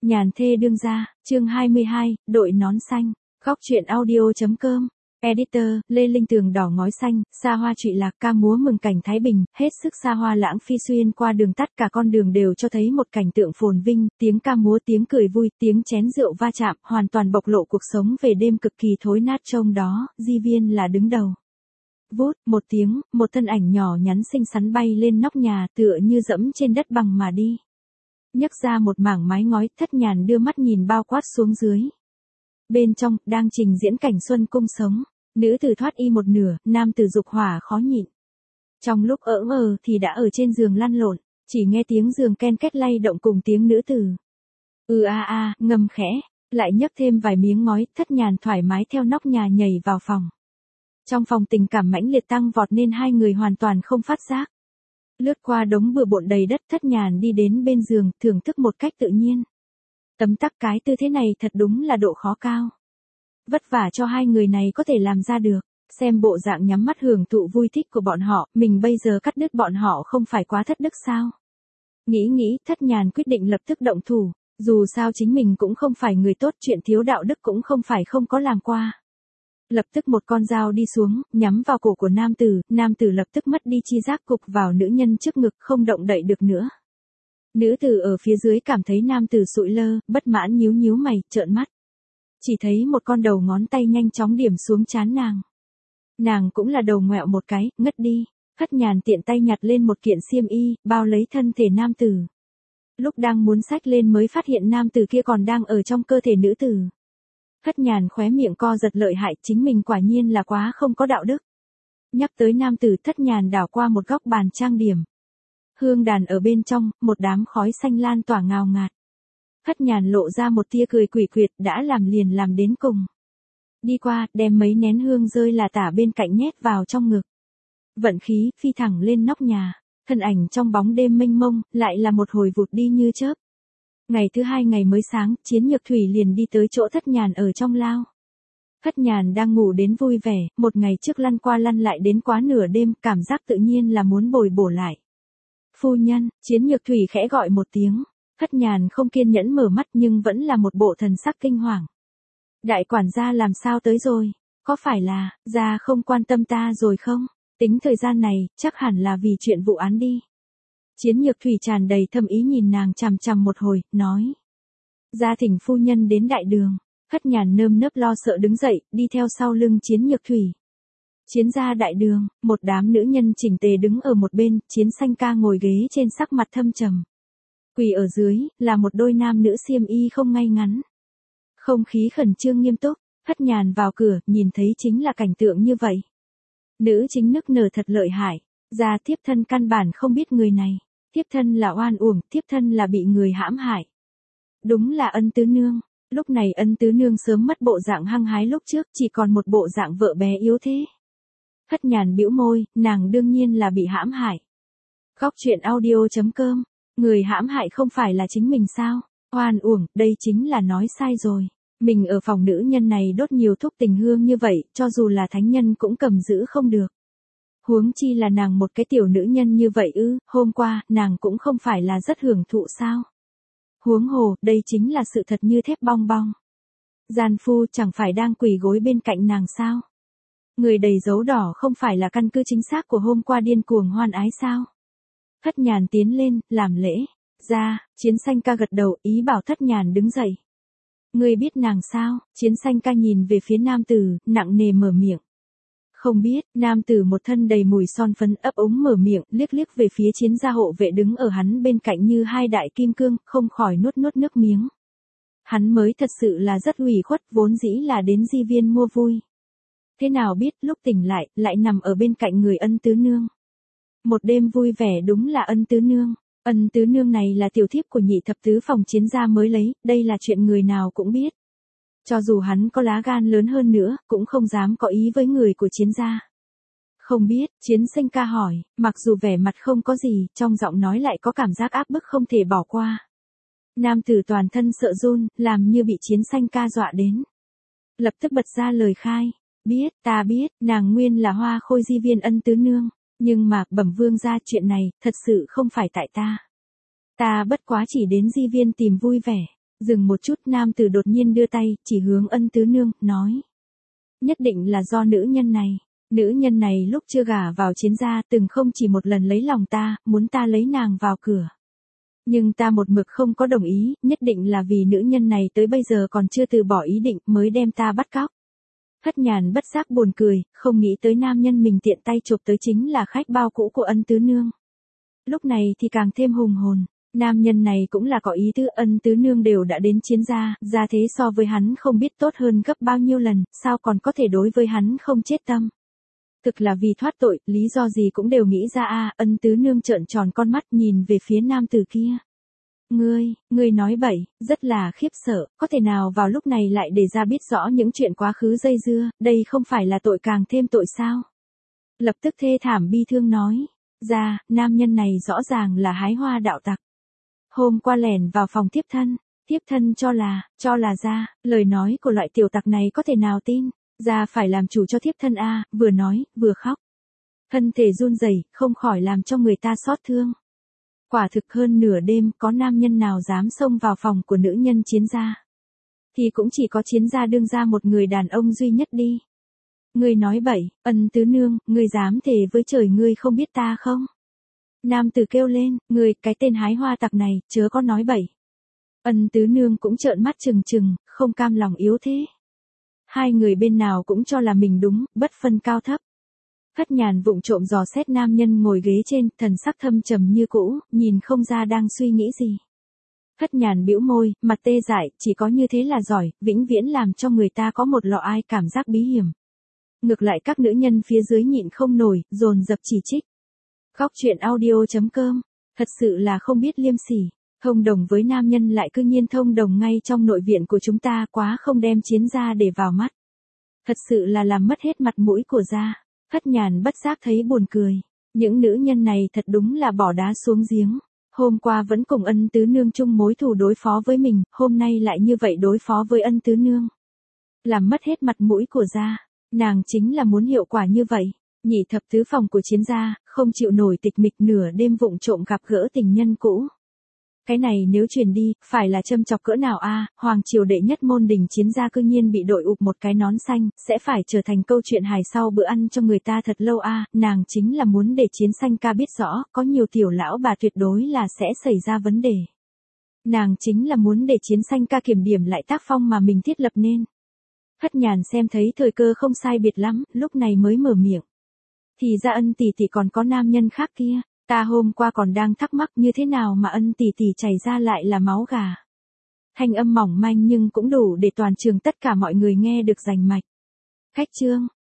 Nhàn thê đương gia, chương 22, đội nón xanh, góc truyện audio.com. Editor, Lê Linh Tường đỏ ngói xanh, xa hoa trụy lạc ca múa mừng cảnh Thái Bình, hết sức xa hoa lãng phi xuyên qua đường tắt cả con đường đều cho thấy một cảnh tượng phồn vinh, tiếng ca múa tiếng cười vui, tiếng chén rượu va chạm, hoàn toàn bộc lộ cuộc sống về đêm cực kỳ thối nát trong đó, Di Viên là đứng đầu. Vút, một tiếng, một thân ảnh nhỏ nhắn xinh xắn bay lên nóc nhà tựa như dẫm trên đất bằng mà đi. Nhấc ra một mảng mái ngói, Thất Nhàn đưa mắt nhìn bao quát xuống dưới. Bên trong, đang trình diễn cảnh xuân cung sống. Nữ tử thoát y một nửa, nam tử dục hỏa khó nhịn. Trong lúc thì đã ở trên giường lăn lộn, chỉ nghe tiếng giường ken két lay động cùng tiếng nữ tử. Ngâm khẽ, lại nhấc thêm vài miếng ngói, Thất Nhàn thoải mái theo nóc nhà nhảy vào phòng. Trong phòng tình cảm mãnh liệt tăng vọt nên hai người hoàn toàn không phát giác. Lướt qua đống bừa bộn đầy đất, Thất Nhàn đi đến bên giường, thưởng thức một cách tự nhiên. Tấm tắc cái tư thế này thật đúng là độ khó cao. Vất vả cho hai người này có thể làm ra được, xem bộ dạng nhắm mắt hưởng thụ vui thích của bọn họ, mình bây giờ cắt đứt bọn họ không phải quá thất đức sao? Nghĩ, Thất Nhàn quyết định lập tức động thủ, dù sao chính mình cũng không phải người tốt, chuyện thiếu đạo đức cũng không phải không có làm qua. Lập tức một con dao đi xuống, nhắm vào cổ của nam tử lập tức mất đi chi giác cục vào nữ nhân trước ngực không động đậy được nữa. Nữ tử ở phía dưới cảm thấy nam tử sụi lơ, bất mãn nhíu mày, trợn mắt. Chỉ thấy một con đầu ngón tay nhanh chóng điểm xuống trán nàng. Nàng cũng là đầu ngoẹo một cái, ngất đi. Thất Nhàn tiện tay nhặt lên một kiện xiêm y, bao lấy thân thể nam tử. Lúc đang muốn xách lên mới phát hiện nam tử kia còn đang ở trong cơ thể nữ tử. Thất Nhàn khóe miệng co giật lợi hại, chính mình quả nhiên là quá không có đạo đức. Nhắc tới nam tử, Thất Nhàn đảo qua một góc bàn trang điểm. Hương đàn ở bên trong, một đám khói xanh lan tỏa ngào ngạt. Thất Nhàn lộ ra một tia cười quỷ quyệt, đã làm liền làm đến cùng. Đi qua, đem mấy nén hương rơi là tả bên cạnh nhét vào trong ngực. Vận khí, phi thẳng lên nóc nhà, thân ảnh trong bóng đêm mênh mông, lại là một hồi vụt đi như chớp. Ngày thứ hai ngày mới sáng, Chiến Nhược Thủy liền đi tới chỗ Thất Nhàn ở trong lao. Thất Nhàn đang ngủ đến vui vẻ, một ngày trước lăn qua lăn lại đến quá nửa đêm, cảm giác tự nhiên là muốn bồi bổ lại. Phu nhân, Chiến Nhược Thủy khẽ gọi một tiếng. Thất Nhàn không kiên nhẫn mở mắt nhưng vẫn là một bộ thần sắc kinh hoàng. Đại quản gia làm sao tới rồi? Có phải là, gia không quan tâm ta rồi không? Tính thời gian này, chắc hẳn là vì chuyện vụ án đi. Chiến Nhược Thủy tràn đầy thâm ý nhìn nàng chằm chằm một hồi, nói. Gia thỉnh phu nhân đến đại đường. Thất Nhàn nơm nớp lo sợ đứng dậy, đi theo sau lưng Chiến Nhược Thủy. Chiến gia đại đường, một đám nữ nhân chỉnh tề đứng ở một bên, Chiến Xanh ca ngồi ghế trên sắc mặt thâm trầm. Quỳ ở dưới, là một đôi nam nữ xiêm y không ngay ngắn. Không khí khẩn trương nghiêm túc, Thất Nhàn vào cửa, nhìn thấy chính là cảnh tượng như vậy. Nữ chính nức nở thật lợi hại, gia thiếp thân căn bản không biết người này, thiếp thân là oan uổng, thiếp thân là bị người hãm hại. Đúng là Ân tứ nương, lúc này Ân tứ nương sớm mất bộ dạng hăng hái lúc trước, chỉ còn một bộ dạng vợ bé yếu thế. Thất Nhàn bĩu môi, nàng đương nhiên là bị hãm hại. Góc truyện audio.com. Người hãm hại không phải là chính mình sao? Oan uổng, đây chính là nói sai rồi. Mình ở phòng nữ nhân này đốt nhiều thuốc tình hương như vậy, cho dù là thánh nhân cũng cầm giữ không được. Huống chi là nàng một cái tiểu nữ nhân như vậy hôm qua, nàng cũng không phải là rất hưởng thụ sao? Huống hồ, đây chính là sự thật như thép bong bong. Gian phu chẳng phải đang quỳ gối bên cạnh nàng sao? Người đầy dấu đỏ không phải là căn cứ chính xác của hôm qua điên cuồng hoan ái sao? Thất Nhàn tiến lên, làm lễ. Ra, Chiến Xanh ca gật đầu, ý bảo Thất Nhàn đứng dậy. Ngươi biết nàng sao? Chiến Xanh ca nhìn về phía nam tử, nặng nề mở miệng. Không biết, nam tử một thân đầy mùi son phấn ấp úng mở miệng, liếc về phía Chiến gia hộ vệ đứng ở hắn bên cạnh như hai đại kim cương, không khỏi nuốt nước miếng. Hắn mới thật sự là rất ủy khuất, vốn dĩ là đến Di Viên mua vui. Thế nào biết, lúc tỉnh lại nằm ở bên cạnh người Ân tứ nương. Một đêm vui vẻ đúng là Ân tứ nương. Ân tứ nương này là tiểu thiếp của nhị thập tứ phòng Chiến gia mới lấy, đây là chuyện người nào cũng biết. Cho dù hắn có lá gan lớn hơn nữa, cũng không dám có ý với người của Chiến gia. Không biết, Chiến Xanh ca hỏi, mặc dù vẻ mặt không có gì, trong giọng nói lại có cảm giác áp bức không thể bỏ qua. Nam tử toàn thân sợ run, làm như bị Chiến Xanh ca dọa đến. Lập tức bật ra lời khai, ta biết, nàng nguyên là Hoa Khôi Di Viên Ân tứ nương. Nhưng mà, bẩm vương gia, chuyện này, thật sự không phải tại ta. Ta bất quá chỉ đến Di Viên tìm vui vẻ. Dừng một chút, nam tử đột nhiên đưa tay, chỉ hướng Ân Tứ Nương, nói. Nhất định là do nữ nhân này. Nữ nhân này lúc chưa gả vào Chiến gia từng không chỉ một lần lấy lòng ta, muốn ta lấy nàng vào cửa. Nhưng ta một mực không có đồng ý, nhất định là vì nữ nhân này tới bây giờ còn chưa từ bỏ ý định mới đem ta bắt cóc. Thất Nhàn bất giác buồn cười, không nghĩ tới nam nhân mình tiện tay chụp tới chính là khách bao cũ của Ân Tứ Nương. Lúc này thì càng thêm hùng hồn, nam nhân này cũng là có ý tứ, Ân Tứ Nương đều đã đến Chiến gia, gia thế so với hắn không biết tốt hơn gấp bao nhiêu lần, sao còn có thể đối với hắn không chết tâm. Thực là vì thoát tội, lý do gì cũng đều nghĩ ra a. Ân Tứ Nương trợn tròn con mắt nhìn về phía nam tử kia. Ngươi nói bậy, rất là khiếp sợ, có thể nào vào lúc này lại để ra biết rõ những chuyện quá khứ dây dưa, đây không phải là tội càng thêm tội sao? Lập tức thê thảm bi thương nói, ra, nam nhân này rõ ràng là hái hoa đạo tặc. Hôm qua lẻn vào phòng tiếp thân cho là ra, lời nói của loại tiểu tặc này có thể nào tin, ra phải làm chủ cho tiếp thân a, vừa nói, vừa khóc. Thân thể run rẩy, không khỏi làm cho người ta xót thương. Quả thực hơn nửa đêm có nam nhân nào dám xông vào phòng của nữ nhân Chiến gia. Thì cũng chỉ có Chiến gia đương ra một người đàn ông duy nhất đi. Ngươi nói bậy, Ân Tứ Nương, ngươi dám thề với trời ngươi không biết ta không? Nam tử kêu lên, ngươi, cái tên hái hoa tặc này, chớ có nói bậy. Ân Tứ Nương cũng trợn mắt trừng trừng, không cam lòng yếu thế. Hai người bên nào cũng cho là mình đúng, bất phân cao thấp. Thất Nhàn vụng trộm dò xét nam nhân ngồi ghế trên, thần sắc thâm trầm như cũ, nhìn không ra đang suy nghĩ gì. Thất Nhàn bĩu môi, mặt tê dại, chỉ có như thế là giỏi, vĩnh viễn làm cho người ta có một lọ ai cảm giác bí hiểm. Ngược lại các nữ nhân phía dưới nhịn không nổi, dồn dập chỉ trích. Góc truyện audio.com, thật sự là không biết liêm sỉ, thông đồng với nam nhân lại cư nhiên thông đồng ngay trong nội viện của chúng ta, quá không đem Chiến gia để vào mắt. Thật sự là làm mất hết mặt mũi của gia. Thất Nhàn bất giác thấy buồn cười. Những nữ nhân này thật đúng là bỏ đá xuống giếng. Hôm qua vẫn cùng Ân Tứ Nương chung mối thù đối phó với mình, hôm nay lại như vậy đối phó với Ân Tứ Nương. Làm mất hết mặt mũi của gia. Nàng chính là muốn hiệu quả như vậy. Nhị thập tứ phòng của Chiến gia, không chịu nổi tịch mịch nửa đêm vụng trộm gặp gỡ tình nhân cũ. Cái này nếu truyền đi, phải là châm chọc cỡ nào a? Hoàng triều đệ nhất môn đình Chiến gia cư nhiên bị đội ụp một cái nón xanh, sẽ phải trở thành câu chuyện hài sau bữa ăn cho người ta thật lâu a. Nàng chính là muốn để Chiến Xanh ca biết rõ, có nhiều tiểu lão bà tuyệt đối là sẽ xảy ra vấn đề. Nàng chính là muốn để Chiến Xanh ca kiểm điểm lại tác phong mà mình thiết lập nên. Thất Nhàn xem thấy thời cơ không sai biệt lắm, lúc này mới mở miệng. Thì ra Ân tỷ tỷ còn có nam nhân khác kia. Ta hôm qua còn đang thắc mắc như thế nào mà Ân tỷ tỷ chảy ra lại là máu gà. Thanh âm mỏng manh nhưng cũng đủ để toàn trường tất cả mọi người nghe được rành mạch. Khách trương.